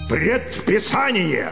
Предписание.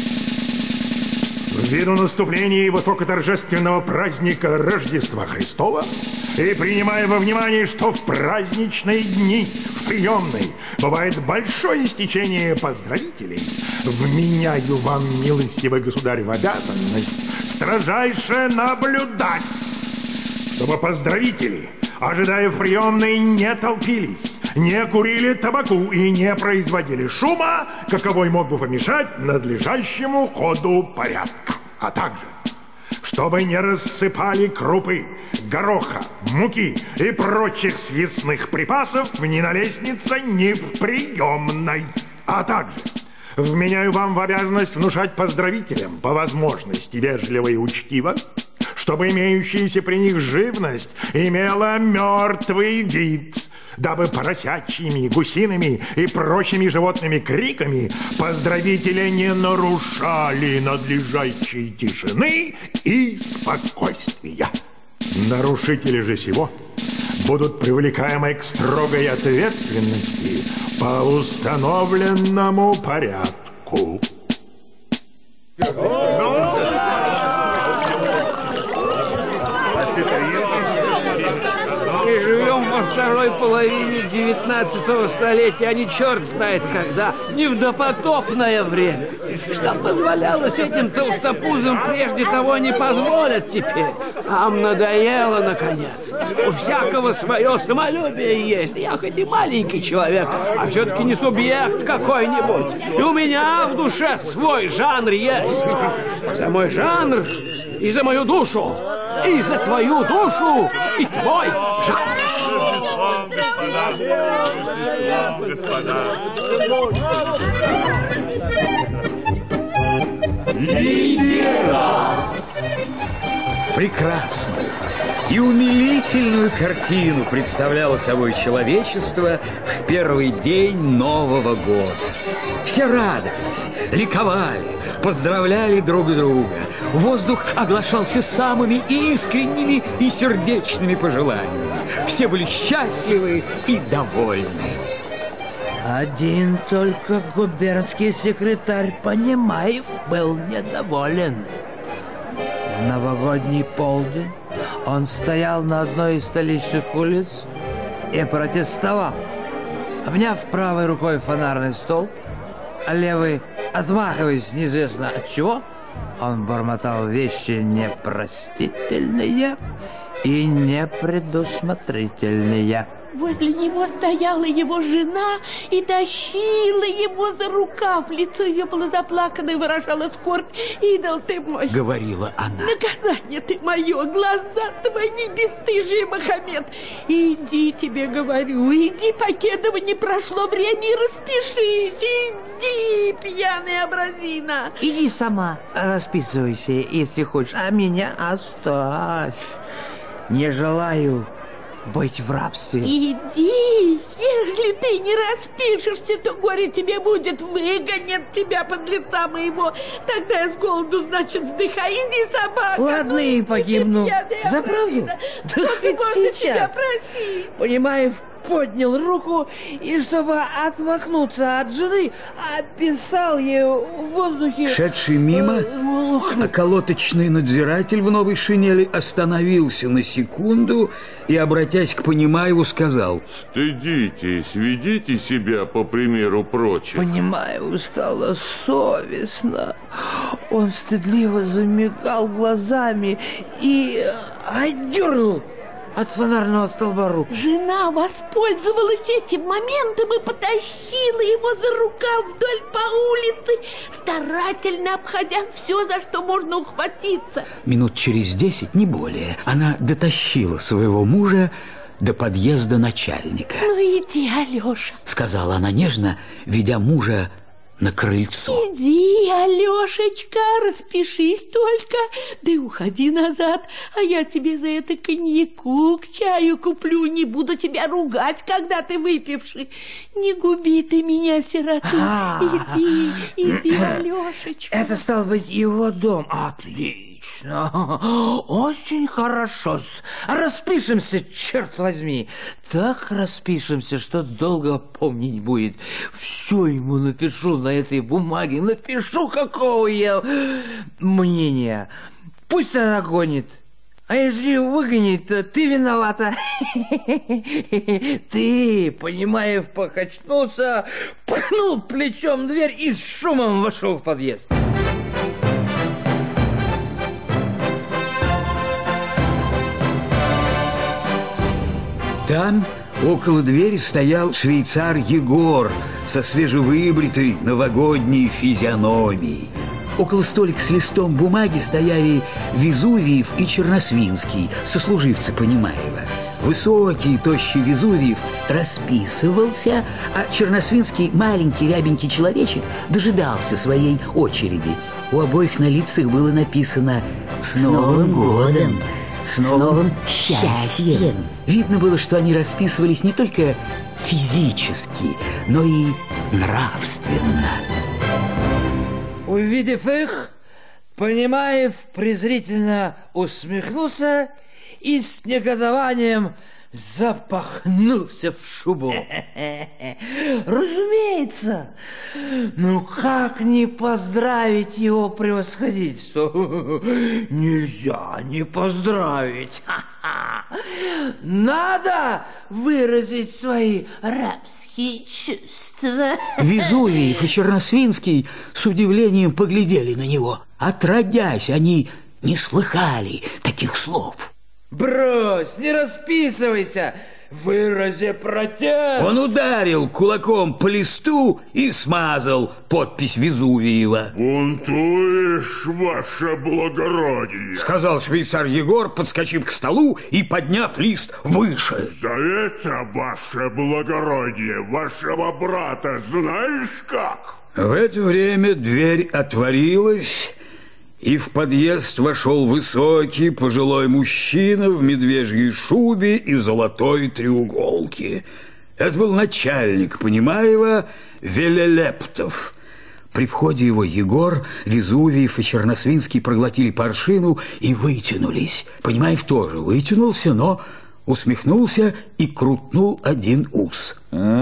Ввиду наступления высокоторжественного праздника Рождества Христова и принимая во внимание, что в праздничные дни в приемной бывает большое стечение поздравителей, вменяю вам, милостивый государь, в обязанность строжайше наблюдать, чтобы поздравители, ожидая в приемной, не толпились, не курили табаку и не производили шума, каковой мог бы помешать надлежащему ходу порядка. А также, чтобы не рассыпали крупы, гороха, муки и прочих съестных припасов ни на лестнице, ни в приемной. А также вменяю вам в обязанность внушать поздравителям по возможности вежливо и учтиво, чтобы имеющаяся при них живность имела мертвый вид, дабы поросячьими, гусиными и прочими животными криками поздравители не нарушали надлежащей тишины и спокойствия. Нарушители же сего будут привлекаемы к строгой ответственности по установленному порядку. Мы живем во второй половине 19 столетия, а не черт знает когда, не в допотопное время. Что позволялось этим толстопузам прежде того не позволят теперь. Нам надоело, наконец. У всякого свое самолюбие есть. Я хоть и маленький человек, а все-таки не субъект какой-нибудь. И у меня в душе свой жанр есть. За мой жанр и за мою душу. И за твою душу, и твой жанр. Прекрасную и умилительную картину представляло собой человечество в первый день Нового года. Все радовались, ликовали, поздравляли друг друга. Воздух оглашался самыми искренними и сердечными пожеланиями. Все были счастливы и довольны. Один только губернский секретарь Понимаев был недоволен. В новогодний полдень он стоял на одной из столичных улиц и протестовал. Обняв правой рукой фонарный столб, а левой, отмахиваясь неизвестно от чего, он бормотал вещи непростительные и непредусмотрительные. Возле него стояла его жена и тащила его за рукав. Лицо ее было заплакано и выражало скорбь. «Идол ты мой!» — говорила она. «Наказание ты мое, глаза твои бесстыжие, Мохаммед! Иди, тебе говорю, иди, покедово не прошло время, и распишись! Иди, пьяная образина!» «Иди сама, расписывайся, если хочешь, а меня оставь. Не желаю быть в рабстве». «Иди, если ты не распишешься, то горе тебе будет, выгонят тебя под лица моего. Тогда я с голоду, значит, вздыхай. Иди, собака!» «Ладно, и погибну. За правду? Да хоть сейчас!» Понимаев поднял руку и, чтобы отмахнуться от жены, описал ее в воздухе. Шедший мимо, околоточный надзиратель в новой шинели остановился на секунду и, обратясь к Понимаеву, сказал: «Стыдитесь, ведите себя по примеру прочих». Понимаеву стало совестно. Он стыдливо замигал глазами и отдернул от фонарного столба руку. Жена воспользовалась этим моментом и потащила его за рукав вдоль по улице, старательно обходя все, за что можно ухватиться. Минут через 10, не более, она дотащила своего мужа до подъезда начальника. «Ну иди, Алеша», — сказала она нежно, ведя мужа на крыльцо. «Иди, Алешечка, распишись только, да и уходи назад, а я тебе за это коньяку к чаю куплю, не буду тебя ругать, когда ты выпивший. Не губи ты меня, сироту. Иди, Алешечка». Это стал быть его дом. Отлично. Отлично. Очень хорошо. Распишемся, черт возьми. Так распишемся, что долго помнить будет. Все ему напишу на этой бумаге. Напишу, какого я мнения. Пусть она гонит. А если выгонит, то ты виновата. Ты, Понимаев, покачнулся, пнул плечом дверь и с шумом вошел в подъезд. Там, около двери, стоял швейцар Егор со свежевыбритой новогодней физиономией. Около столика с листом бумаги стояли Везувиев и Черносвинский, сослуживцы Понимаева. Высокий, тощий Везувиев расписывался, а Черносвинский, маленький рябенький человечек, дожидался своей очереди. У обоих на лицах было написано «С Новым годом! С новым счастьем!». Видно было, что они расписывались не только физически, но и нравственно. Увидев их, Понимаев презрительно усмехнулся и с негодованием запахнулся в шубу. Разумеется. Ну как не поздравить его превосходительство? Нельзя не поздравить. Надо выразить свои рабские чувства. Везувиев и Черносвинский с удивлением поглядели на него. Отродясь, они не слыхали таких слов. Брось, не расписывайся, вырази протест. Он ударил кулаком по листу и смазал подпись Везувиева. «Бунтуешь, ваше благородие!» Сказал швейцар Егор, подскочив к столу и подняв лист выше. «За это, ваше благородие, вашего брата знаешь как?» В это время дверь отворилась, и в подъезд вошел высокий пожилой мужчина в медвежьей шубе и золотой треуголке. Это был начальник Понимаева Велелептов. При входе его Егор, Везувиев и Черносвинский проглотили паршину и вытянулись. Понимаев тоже вытянулся, но усмехнулся и крутнул один ус.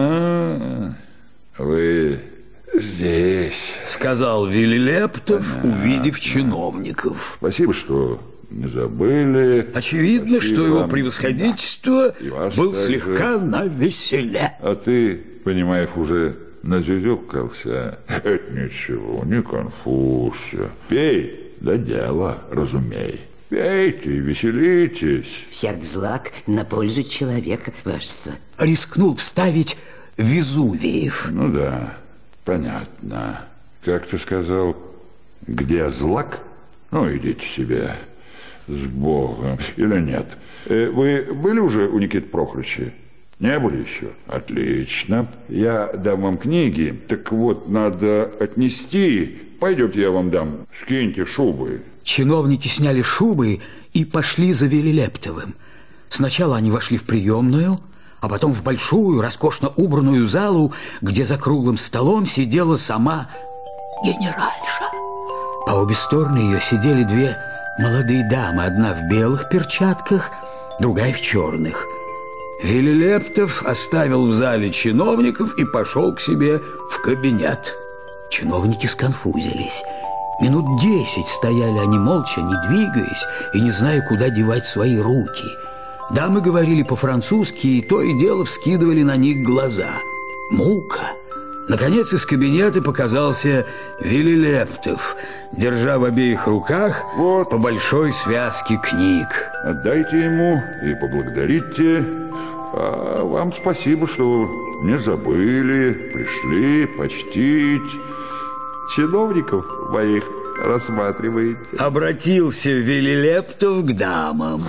Вы здесь, сказал Велелептов, увидев чиновников. Спасибо, что не забыли. Очевидно, Спасибо, что его превосходительство был также слегка навеселе. А ты, Понимаев, уже назюзюкался. Это ничего, не конфузься. Пей, да дело, разумей. Пейте, веселитесь. Всяк злак на пользу человека, вашество. Рискнул вставить Везувиев. Ну да, понятно. Как ты сказал, где злак? Ну, идите себе с Богом. Или нет? Вы были уже у Никиты Прохорыча? Не были еще? Отлично. Я дам вам книги. Так вот, надо отнести. Пойдемте, я вам дам. Скиньте шубы. Чиновники сняли шубы и пошли за Велелептовым. Сначала они вошли в приемную, а потом в большую, роскошно убранную залу, где за круглым столом сидела сама генеральша. По обе стороны ее сидели две молодые дамы, одна в белых перчатках, другая в черных. Велелептов оставил в зале чиновников и пошел к себе в кабинет. Чиновники сконфузились. Минут 10 стояли они молча, не двигаясь и не зная, куда девать свои руки. Дамы говорили по-французски, и то и дело вскидывали на них глаза. Мука. Наконец из кабинета показался Велелептов, держа в обеих руках по большой связке книг. Отдайте ему и поблагодарите. А вам спасибо, что не забыли, пришли почтить. Чиновников моих рассматриваете. Обратился Велелептов к дамам.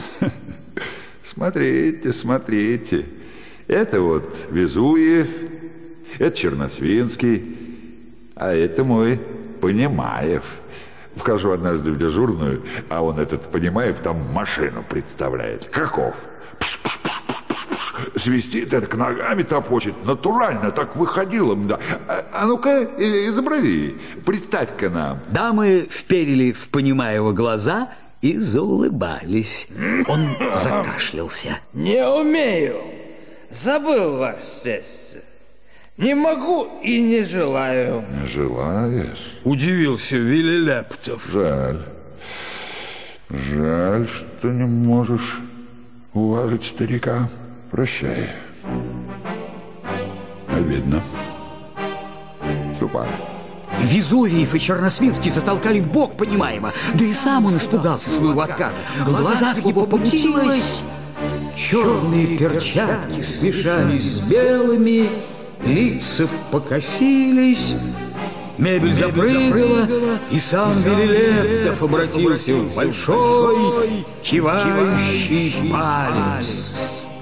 Смотрите, смотрите. Это вот Везувиев, это Черносвинский, а это мой Понимаев. Вхожу однажды в дежурную, а он, этот Понимаев, там машину представляет. Каков? Свистит, это к ногами топочет. Натурально так выходило. Да. А ну-ка, изобрази, представь-ка нам. Дамы вперили в Понимаева глаза и заулыбались. Он закашлялся. Не умею. Забыл, ваше сестье. Не могу и не желаю. Не желаешь? Удивился Велилептов. Жаль. Жаль, что не можешь уважить старика. Прощай. Обидно. Ступай. Везувиев и Черносвинский затолкали в бок Понимаева, да и сам он испугался своего отказа. В глазах его помутилось. Черные перчатки смешались с белыми, лица покосились, мебель запрыгала, и сам Велилептов обратился в большой кивающий палец.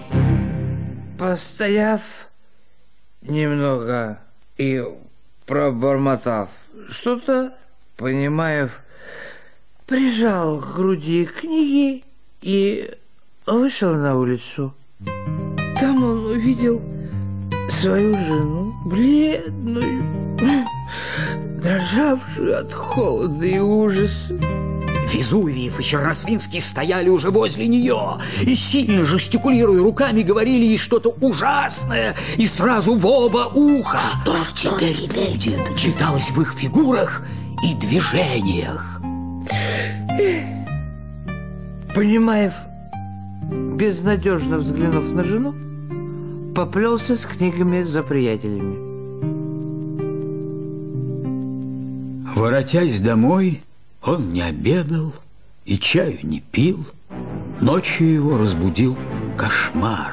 Постояв немного и пробормотав что-то, Понимаев прижал к груди книги и вышел на улицу. Там он увидел свою жену, бледную, дрожавшую от холода и ужаса. Везувиев и Черносвинский стояли уже возле нее и, сильно жестикулируя руками, говорили ей что-то ужасное и сразу в оба уха. Что ж теперь будет? Читалось в их фигурах и движениях. Понимаев, безнадежно взглянув на жену, поплелся с книгами за приятелями. Воротясь домой, он не обедал и чаю не пил. Ночью его разбудил кошмар.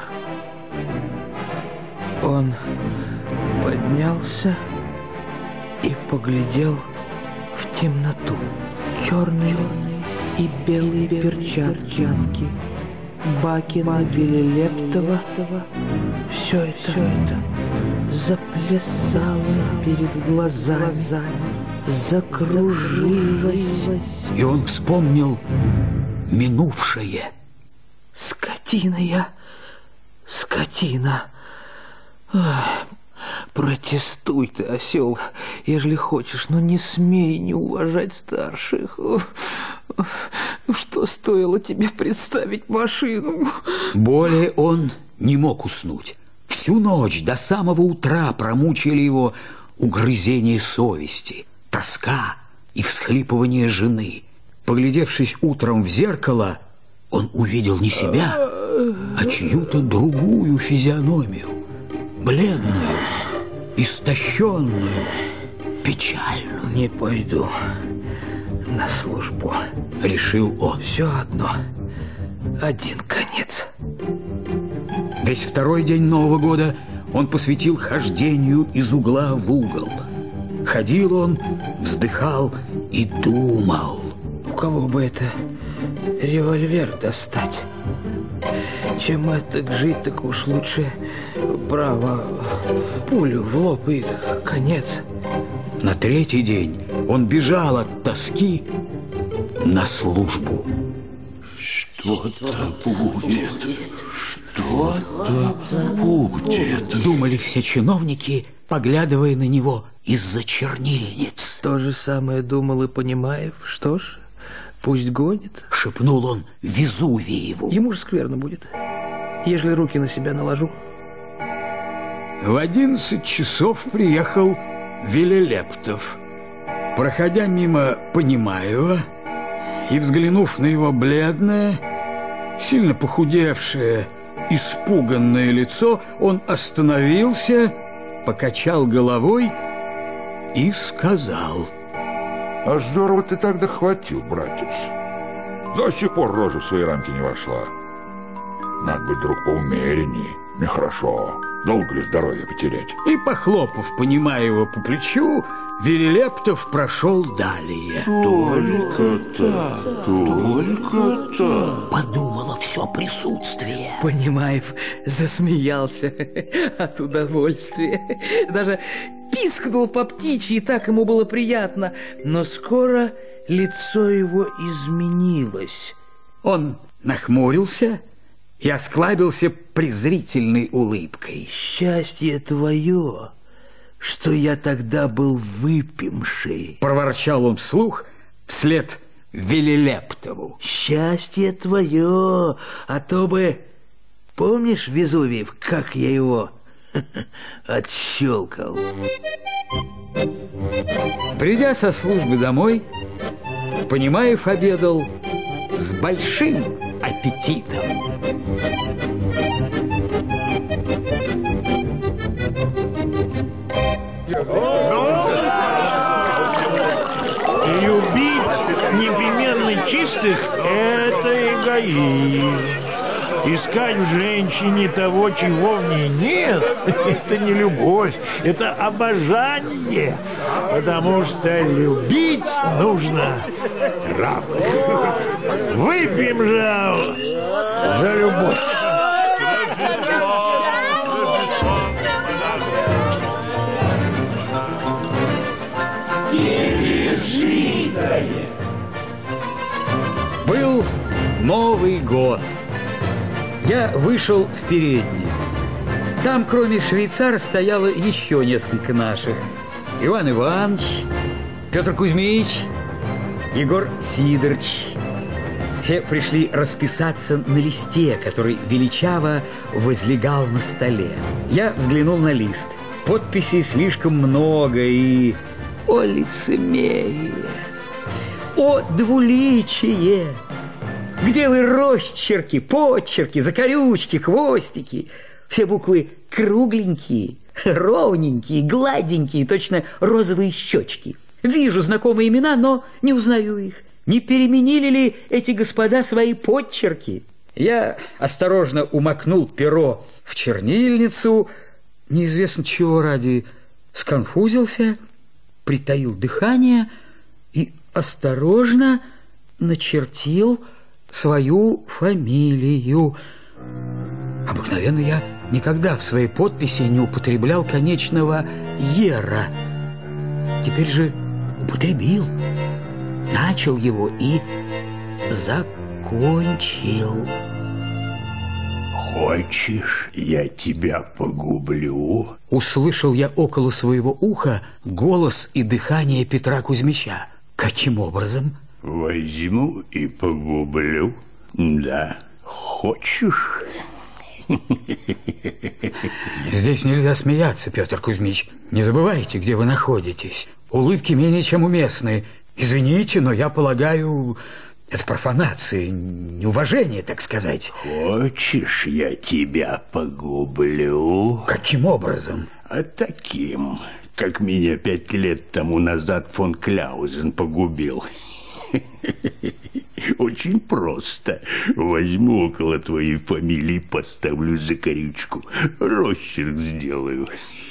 Он поднялся и поглядел в темноту. Черные и белые перчатки Бакина, Велилептова. Все это заплясало перед глазами, закружилось. И он вспомнил минувшее. Скотина я, скотина. Ах, протестуй ты, осел, ежели хочешь, но не смей не уважать старших. Что стоило тебе представить машину? Более он не мог уснуть. Всю ночь до самого утра промучили его угрызение совести, тоска и всхлипывание жены. Поглядевшись утром в зеркало, он увидел не себя, а чью-то другую физиономию, бледную, истощенную, печальную. Не пойду на службу, решил он. Все одно, один конец. Весь второй день Нового года он посвятил хождению из угла в угол. Ходил он, вздыхал и думал. У кого бы это револьвер достать? Чем это жить, так уж лучше право пулю в лоб и конец. На третий день он бежал от тоски на службу. Что-то будет, что-то будет, думали все чиновники, поглядывая на него из-за чернильниц. То же самое думал и Понимаев. Что ж, пусть гонит, шепнул он Везувиеву. Ему же скверно будет, ежели руки на себя наложу. В 11 часов приехал Велилептов. Проходя мимо Понимаева и взглянув на его бледное, сильно похудевшее, испуганное лицо, он остановился, покачал головой и сказал: а здорово ты тогда хватил, братец. До сих пор рожа в свои рамки не вошла. Надо быть, друг, поумеренней. Нехорошо. Долго ли здоровье потерять? И, похлопав Понимаева по плечу, Велилептов прошел далее. Только-то. Подумало все присутствие. Понимаев засмеялся от удовольствия. Даже пискнул по птичьи, и так ему было приятно. Но скоро лицо его изменилось. Он нахмурился и осклабился презрительной улыбкой. Счастье твое, что я тогда был выпивший. Проворчал он вслух вслед Велилептову. Счастье твое, а то бы... Помнишь, Везувиев, как я его отщелкал? Придя со службы домой, Понимаев обедал с большим аппетитом. Любить непременно чистых – это эгоизм. Искать в женщине того, чего в ней нет, это не любовь, это обожание. Потому что любить нужно равных. Выпьем же за любовь. Был Новый год. Я вышел в переднюю. Там, кроме швейцара, стояло еще несколько наших. Иван Иванович, Петр Кузьмич, Егор Сидорович. Все пришли расписаться на листе, который величаво возлегал на столе. Я взглянул на лист. Подписей слишком много и... О, лицемерие! О, двуличие! Где вы росчерки, подчерки, закорючки, хвостики? Все буквы кругленькие, ровненькие, гладенькие, точно розовые щечки. Вижу знакомые имена, но не узнаю их. Не переменили ли эти господа свои подчерки? Я осторожно умокнул перо в чернильницу, неизвестно чего ради, сконфузился, притаил дыхание и осторожно начертил свою фамилию. Обыкновенно я никогда в своей подписи не употреблял конечного «ера». Теперь же употребил, начал его и закончил. «Хочешь, я тебя погублю?» Услышал я около своего уха голос и дыхание Петра Кузьмича. Каким образом? «Возьму и погублю. Да, хочешь?» Здесь нельзя смеяться, Петр Кузьмич. Не забывайте, где вы находитесь. Улыбки менее чем уместны. Извините, но я полагаю, это профанация, неуважение, так сказать. «Хочешь, я тебя погублю?» Каким образом? А таким, как меня 5 лет тому назад фон Кляузен погубил. Очень просто. Возьму около твоей фамилии, поставлю закорючку, росчерк сделаю.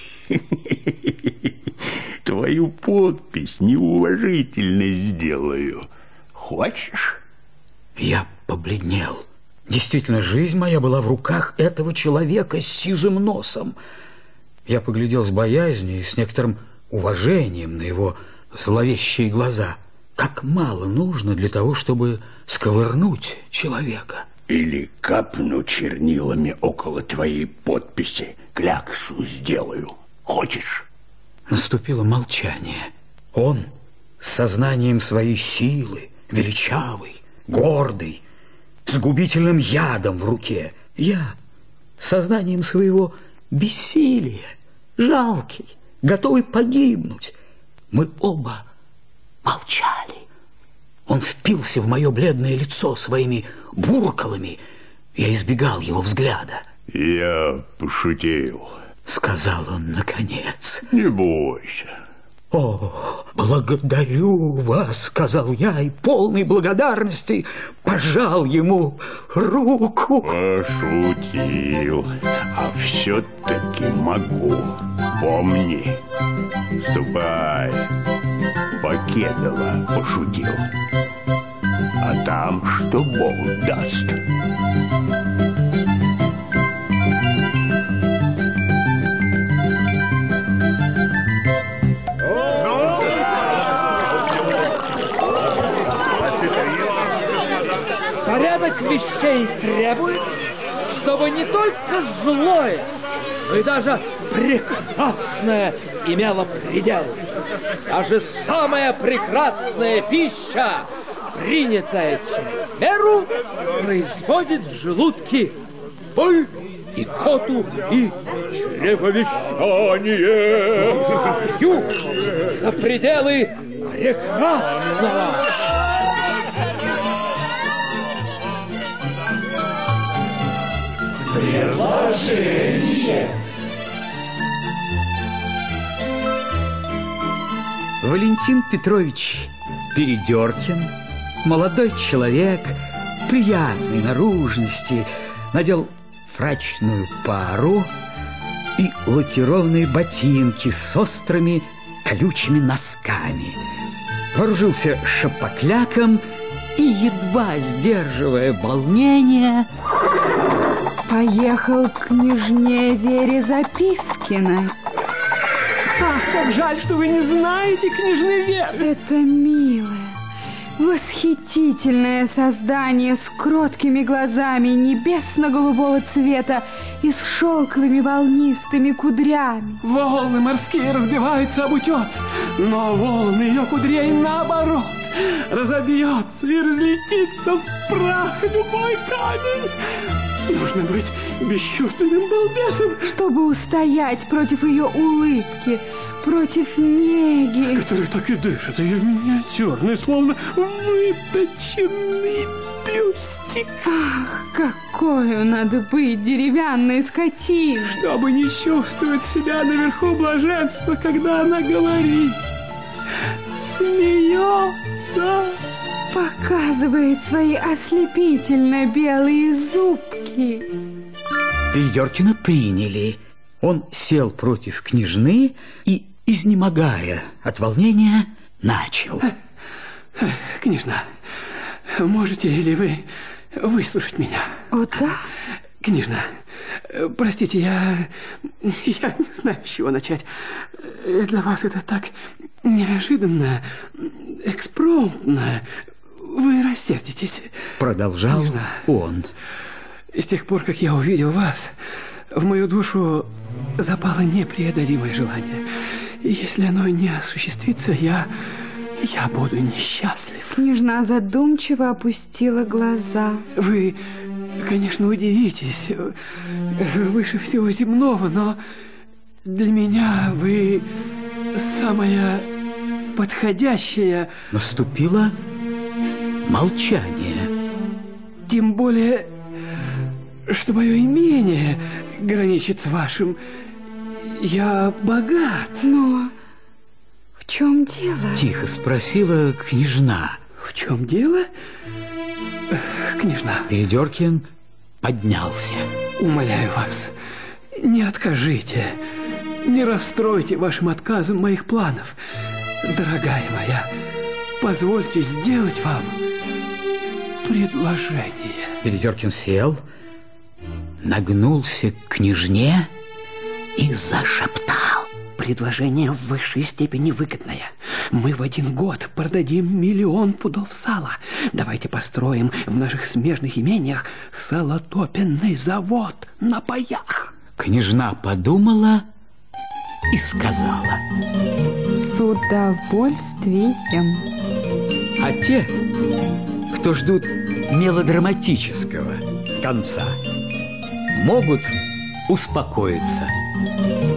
Твою подпись неуважительно сделаю. Хочешь? Я побледнел. Действительно, жизнь моя была в руках этого человека с сизым носом. Я поглядел с боязнью и с некоторым уважением на его зловещие глаза. Как мало нужно для того, чтобы сковырнуть человека. Или капну чернилами около твоей подписи, кляксу сделаю. Хочешь? Наступило молчание. Он с сознанием своей силы, величавый, гордый, с губительным ядом в руке. Я с сознанием своего бессилия, жалкий, готовый погибнуть. Мы оба молчали. Он впился в мое бледное лицо своими буркалами. Я избегал его взгляда. «Я пошутил», — сказал он наконец. «Не бойся». «О, благодарю вас», — сказал я, и полной благодарности пожал ему руку. «Пошутил, а все-таки могу. Помни, ступай. Покедова пошутил. А там что Бог даст». Порядок вещей требует, чтобы не только злое, но и даже прекрасное имела предел. Даже самая прекрасная пища, принятая через меру, производит в желудке боль, икоту и чревовещание. Пью за пределы прекрасного. Предложение. Валентин Петрович Передеркин, молодой человек, приятной наружности, надел фрачную пару и лакированные ботинки с острыми колючими носками. Вооружился шапокляком и, едва сдерживая волнение, поехал к княжне Вере Запискиной. Ах, как жаль, что вы не знаете княжны Веры. Это милое, восхитительное создание с кроткими глазами небесно-голубого цвета и с шелковыми волнистыми кудрями. Волны морские разбиваются об утес, но волны ее кудрей наоборот разобьется и разлетится в прах любой камень. Нужно быть бесчувственным балбесом, чтобы устоять против ее улыбки, против неги, который так и дышит, ее миниатюрный, словно выточенный бюстик. Ах, какой надо быть деревянной скотиной, чтобы не чувствовать себя наверху блаженства, когда она говорит, смеется, показывает свои ослепительно белые зубки. Передеркина приняли. Он сел против княжны и, изнемогая от волнения, начал. Княжна, можете ли вы выслушать меня? О, да? Княжна, простите, я не знаю, с чего начать. Для вас это так неожиданно, экспромтно. Вы рассердитесь. Продолжал княжна. Он. С тех пор, как я увидел вас, в мою душу запало непреодолимое желание. И если оно не осуществится, я буду несчастлив. Княжна задумчиво опустила глаза. Вы, конечно, удивитесь, выше всего земного, но для меня вы самая подходящая. Наступило молчание. Тем более, что мое имение граничит с вашим. Я богат. Но в чем дело? Тихо спросила княжна. В чем дело? Княжна. Передеркин поднялся. Умоляю вас, не откажите, не расстройте вашим отказом моих планов. Дорогая моя, позвольте сделать вам предложение. Передеркин сел, нагнулся к княжне и зашептал. Предложение в высшей степени выгодное. Мы в 1 год продадим 1 000 000 пудов сала. Давайте построим в наших смежных имениях салотопенный завод на паях. Княжна подумала и сказала: с удовольствием. А те, кто ждут мелодраматического конца, могут успокоиться.